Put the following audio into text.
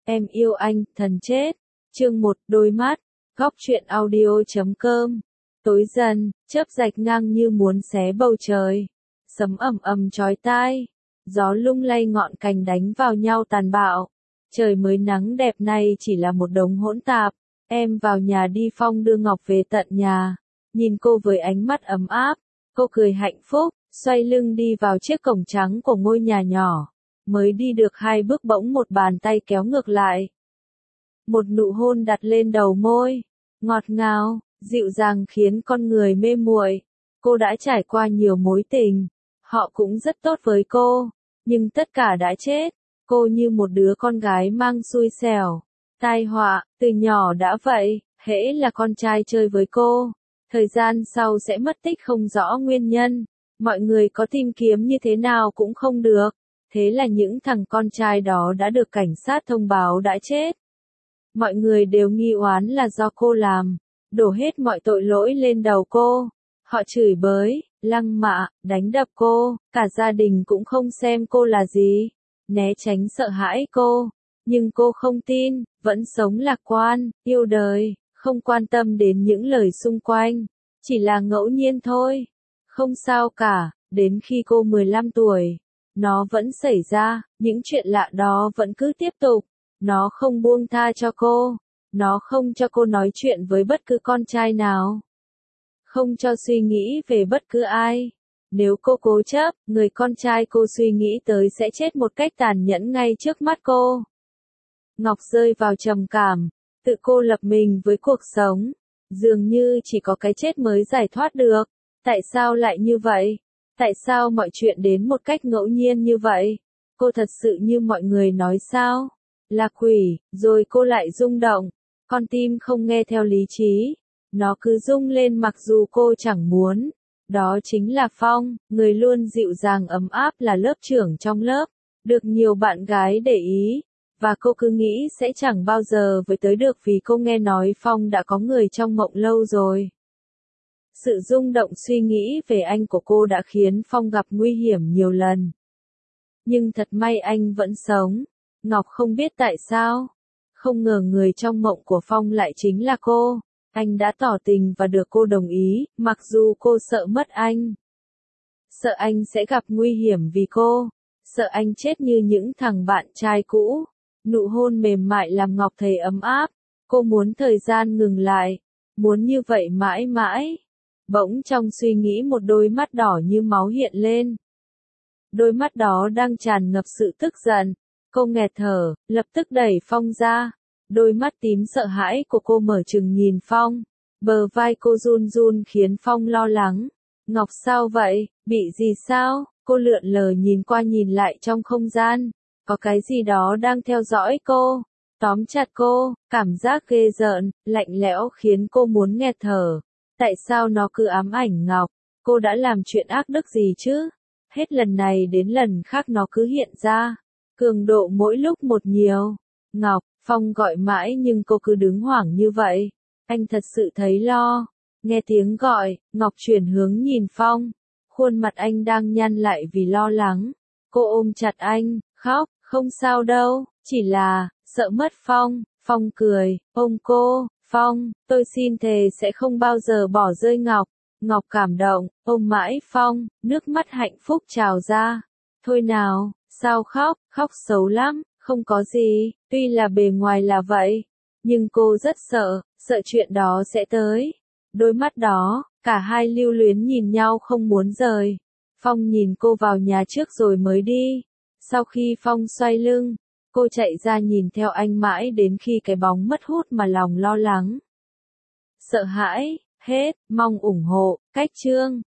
Em yêu anh, thần chết. Chương 1, đôi mắt. Góc truyện audio.com. Tối dần, chớp rạch ngang như muốn xé bầu trời. Sấm ầm ầm chói tai. Gió lung lay ngọn cành đánh vào nhau tàn bạo. Trời mới nắng đẹp này chỉ là một đống hỗn tạp. Em vào nhà đi, Phong đưa Ngọc về tận nhà. Nhìn cô với ánh mắt ấm áp. Cô cười hạnh phúc, xoay lưng đi vào chiếc cổng trắng của ngôi nhà nhỏ. Mới đi được 2 bước bỗng một bàn tay kéo ngược lại. Một nụ hôn đặt lên đầu môi, ngọt ngào, dịu dàng khiến con người mê muội. Cô đã trải qua nhiều mối tình, họ cũng rất tốt với cô, nhưng tất cả đã chết. Cô như một đứa con gái mang xui xẻo, tai họa, từ nhỏ đã vậy, hễ là con trai chơi với cô, thời gian sau sẽ mất tích không rõ nguyên nhân, mọi người có tìm kiếm như thế nào cũng không được. Thế là những thằng con trai đó đã được cảnh sát thông báo đã chết. Mọi người đều nghi oán là do cô làm, đổ hết mọi tội lỗi lên đầu cô. Họ chửi bới, lăng mạ, đánh đập cô, cả gia đình cũng không xem cô là gì, né tránh sợ hãi cô. Nhưng cô không tin, vẫn sống lạc quan, yêu đời, không quan tâm đến những lời xung quanh. Chỉ là ngẫu nhiên thôi, không sao cả, đến khi cô 15 tuổi. Nó vẫn xảy ra, những chuyện lạ đó vẫn cứ tiếp tục. Nó không buông tha cho cô. Nó không cho cô nói chuyện với bất cứ con trai nào. Không cho suy nghĩ về bất cứ ai. Nếu cô cố chấp, người con trai cô suy nghĩ tới sẽ chết một cách tàn nhẫn ngay trước mắt cô. Ngọc rơi vào trầm cảm, tự cô lập mình với cuộc sống. Dường như chỉ có cái chết mới giải thoát được. Tại sao lại như vậy? Tại sao mọi chuyện đến một cách ngẫu nhiên như vậy? Cô thật sự như mọi người nói sao? Là quỷ, rồi cô lại rung động. Con tim không nghe theo lý trí. Nó cứ rung lên mặc dù cô chẳng muốn. Đó chính là Phong, người luôn dịu dàng ấm áp, là lớp trưởng trong lớp. Được nhiều bạn gái để ý. Và cô cứ nghĩ sẽ chẳng bao giờ với tới được vì cô nghe nói Phong đã có người trong mộng lâu rồi. Sự rung động suy nghĩ về anh của cô đã khiến Phong gặp nguy hiểm nhiều lần. Nhưng thật may anh vẫn sống. Ngọc không biết tại sao. Không ngờ người trong mộng của Phong lại chính là cô. Anh đã tỏ tình và được cô đồng ý, mặc dù cô sợ mất anh. Sợ anh sẽ gặp nguy hiểm vì cô. Sợ anh chết như những thằng bạn trai cũ. Nụ hôn mềm mại làm Ngọc thấy ấm áp. Cô muốn thời gian ngừng lại. Muốn như vậy mãi mãi. Bỗng trong suy nghĩ một đôi mắt đỏ như máu hiện lên. Đôi mắt đó đang tràn ngập sự tức giận. Cô nghẹt thở, lập tức đẩy Phong ra. Đôi mắt tím sợ hãi của cô mở trừng nhìn Phong. Bờ vai cô run run khiến Phong lo lắng. Ngọc sao vậy, bị gì sao? Cô lượn lờ nhìn qua nhìn lại trong không gian. Có cái gì đó đang theo dõi cô. Tóm chặt cô, cảm giác ghê rợn, lạnh lẽo khiến cô muốn nghẹt thở. Tại sao nó cứ ám ảnh Ngọc? Cô đã làm chuyện ác đức gì chứ? Hết lần này đến lần khác nó cứ hiện ra. Cường độ mỗi lúc một nhiều. Ngọc, Phong gọi mãi nhưng cô cứ đứng hoảng như vậy. Anh thật sự thấy lo. Nghe tiếng gọi, Ngọc chuyển hướng nhìn Phong. Khuôn mặt anh đang nhăn lại vì lo lắng. Cô ôm chặt anh, khóc, không sao đâu, chỉ là, sợ mất Phong. Phong cười, ôm cô. Phong, tôi xin thề sẽ không bao giờ bỏ rơi Ngọc. Ngọc cảm động, ôm mãi Phong, nước mắt hạnh phúc trào ra. Thôi nào, sao khóc, khóc xấu lắm, không có gì, tuy là bề ngoài là vậy. Nhưng cô rất sợ, sợ chuyện đó sẽ tới. Đôi mắt đó, cả hai lưu luyến nhìn nhau không muốn rời. Phong nhìn cô vào nhà trước rồi mới đi. Sau khi Phong xoay lưng, cô chạy ra nhìn theo anh mãi đến khi cái bóng mất hút mà lòng lo lắng. Sợ hãi, hết, mong ủng hộ, cách chương.